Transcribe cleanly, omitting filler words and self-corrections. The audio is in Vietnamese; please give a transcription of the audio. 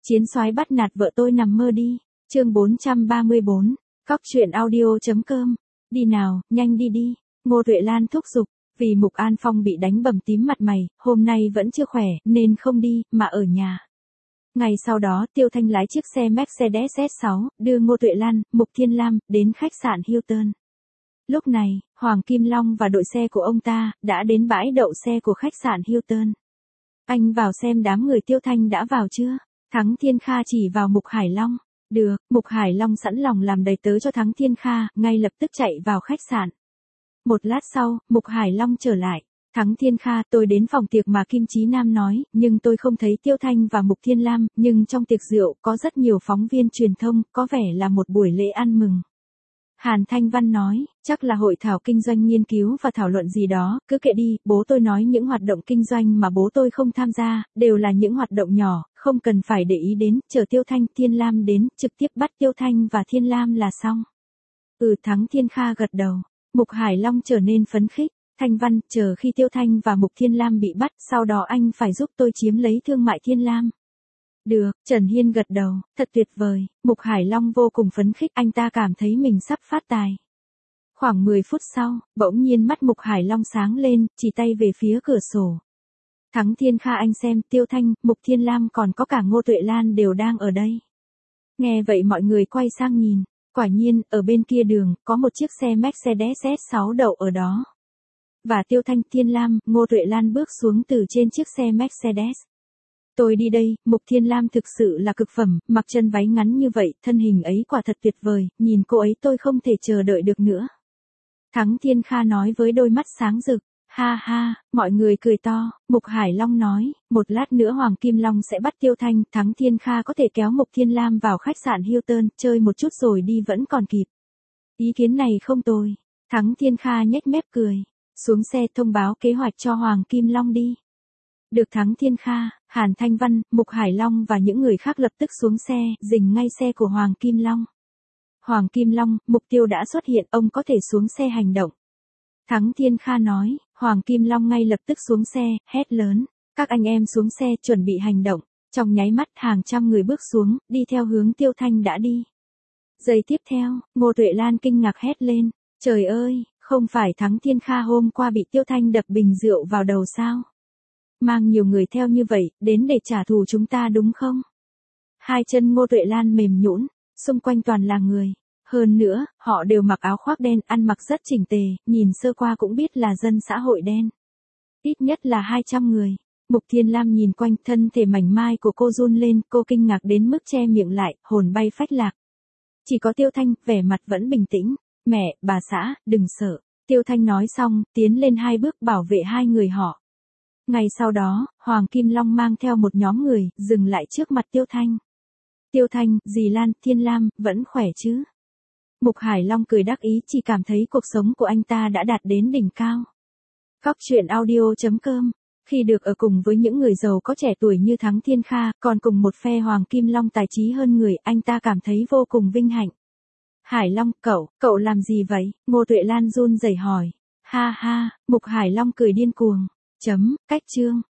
Chiến soái bắt nạt vợ tôi nằm mơ đi. Chương 434. Cóc truyện audio.com. Đi nào, nhanh đi đi. Ngô Tuệ Lan thúc giục. Vì Mục An Phong bị đánh bầm tím mặt mày, hôm nay vẫn chưa khỏe, nên không đi, mà ở nhà. Ngày sau đó, Tiêu Thanh lái chiếc xe Mercedes S6, đưa Ngô Tuệ Lan, Mục Thiên Lam, đến khách sạn Hilton. Lúc này, Hoàng Kim Long và đội xe của ông ta, đã đến bãi đậu xe của khách sạn Hilton. Anh vào xem đám người Tiêu Thanh đã vào chưa? Thắng Thiên Kha chỉ vào Mục Hải Long. Được, Mục Hải Long sẵn lòng làm đầy tớ cho Thắng Thiên Kha, ngay lập tức chạy vào khách sạn. Một lát sau, Mục Hải Long trở lại. Thắng Thiên Kha, tôi đến phòng tiệc mà Kim Chí Nam nói, nhưng tôi không thấy Tiêu Thanh và Mục Thiên Lam, nhưng trong tiệc rượu có rất nhiều phóng viên truyền thông, có vẻ là một buổi lễ ăn mừng. Hàn Thanh Văn nói, chắc là hội thảo kinh doanh nghiên cứu và thảo luận gì đó, cứ kệ đi, bố tôi nói những hoạt động kinh doanh mà bố tôi không tham gia, đều là những hoạt động nhỏ, không cần phải để ý đến, chờ Tiêu Thanh, Thiên Lam đến, trực tiếp bắt Tiêu Thanh và Thiên Lam là xong. Thắng Thiên Kha gật đầu. Mục Hải Long trở nên phấn khích. Thanh Văn, chờ khi Tiêu Thanh và Mục Thiên Lam bị bắt, sau đó anh phải giúp tôi chiếm lấy thương mại Thiên Lam. Được, Trần Hiên gật đầu, thật tuyệt vời. Mục Hải Long vô cùng phấn khích, anh ta cảm thấy mình sắp phát tài. Khoảng 10 phút sau, bỗng nhiên mắt Mục Hải Long sáng lên, chỉ tay về phía cửa sổ. Thắng Thiên Kha, anh xem, Tiêu Thanh, Mục Thiên Lam còn có cả Ngô Tuệ Lan đều đang ở đây. Nghe vậy mọi người quay sang nhìn. Quả nhiên, ở bên kia đường, có một chiếc xe Mercedes S6 đậu ở đó. Và Tiêu Thanh, Thiên Lam, Ngô Tuệ Lan bước xuống từ trên chiếc xe Mercedes. Tôi đi đây, Mục Thiên Lam thực sự là cực phẩm, mặc chân váy ngắn như vậy, thân hình ấy quả thật tuyệt vời, nhìn cô ấy tôi không thể chờ đợi được nữa. Thắng Thiên Kha nói với đôi mắt sáng rực. Ha ha, mọi người cười to. Mục Hải Long nói, một lát nữa Hoàng Kim Long sẽ bắt Tiêu Thanh, Thắng Thiên Kha có thể kéo Mục Thiên Lam vào khách sạn Hilton, chơi một chút rồi đi vẫn còn kịp. Ý kiến này không tồi. Thắng Thiên Kha nhếch mép cười. Xuống xe thông báo kế hoạch cho Hoàng Kim Long đi. Được. Thắng Thiên Kha, Hàn Thanh Văn, Mục Hải Long và những người khác lập tức xuống xe, dừng ngay xe của Hoàng Kim Long. Hoàng Kim Long, mục tiêu đã xuất hiện, ông có thể xuống xe hành động. Thắng Thiên Kha nói, Hoàng Kim Long ngay lập tức xuống xe, hét lớn, các anh em xuống xe chuẩn bị hành động. Trong nháy mắt hàng trăm người bước xuống, đi theo hướng Tiêu Thanh đã đi. Giây tiếp theo, Ngô Tuệ Lan kinh ngạc hét lên, trời ơi, không phải Thắng Thiên Kha hôm qua bị Tiêu Thanh đập bình rượu vào đầu sao? Mang nhiều người theo như vậy, đến để trả thù chúng ta đúng không? Hai chân Ngô Tuệ Lan mềm nhũn, xung quanh toàn là người. Hơn nữa, họ đều mặc áo khoác đen, ăn mặc rất chỉnh tề, nhìn sơ qua cũng biết là dân xã hội đen. Ít nhất là 200 người. Mục Thiên Lam nhìn quanh, thân thể mảnh mai của cô run lên, cô kinh ngạc đến mức che miệng lại, hồn bay phách lạc. Chỉ có Tiêu Thanh, vẻ mặt vẫn bình tĩnh. Mẹ, bà xã, đừng sợ. Tiêu Thanh nói xong, tiến lên 2 bước bảo vệ 2 người họ. Ngay sau đó, Hoàng Kim Long mang theo một nhóm người, dừng lại trước mặt Tiêu Thanh. Tiêu Thanh, dì Lan, Thiên Lam, vẫn khỏe chứ? Mục Hải Long cười đắc ý, chỉ cảm thấy cuộc sống của anh ta đã đạt đến đỉnh cao. Cóc truyện audio.com. Khi được ở cùng với những người giàu có trẻ tuổi như Thắng Thiên Kha, còn cùng một phe Hoàng Kim Long tài trí hơn người, anh ta cảm thấy vô cùng vinh hạnh. Hải Long, cậu làm gì vậy? Ngô Tuệ Lan run rẩy hỏi. Ha ha, Mục Hải Long cười điên cuồng. Cách chương.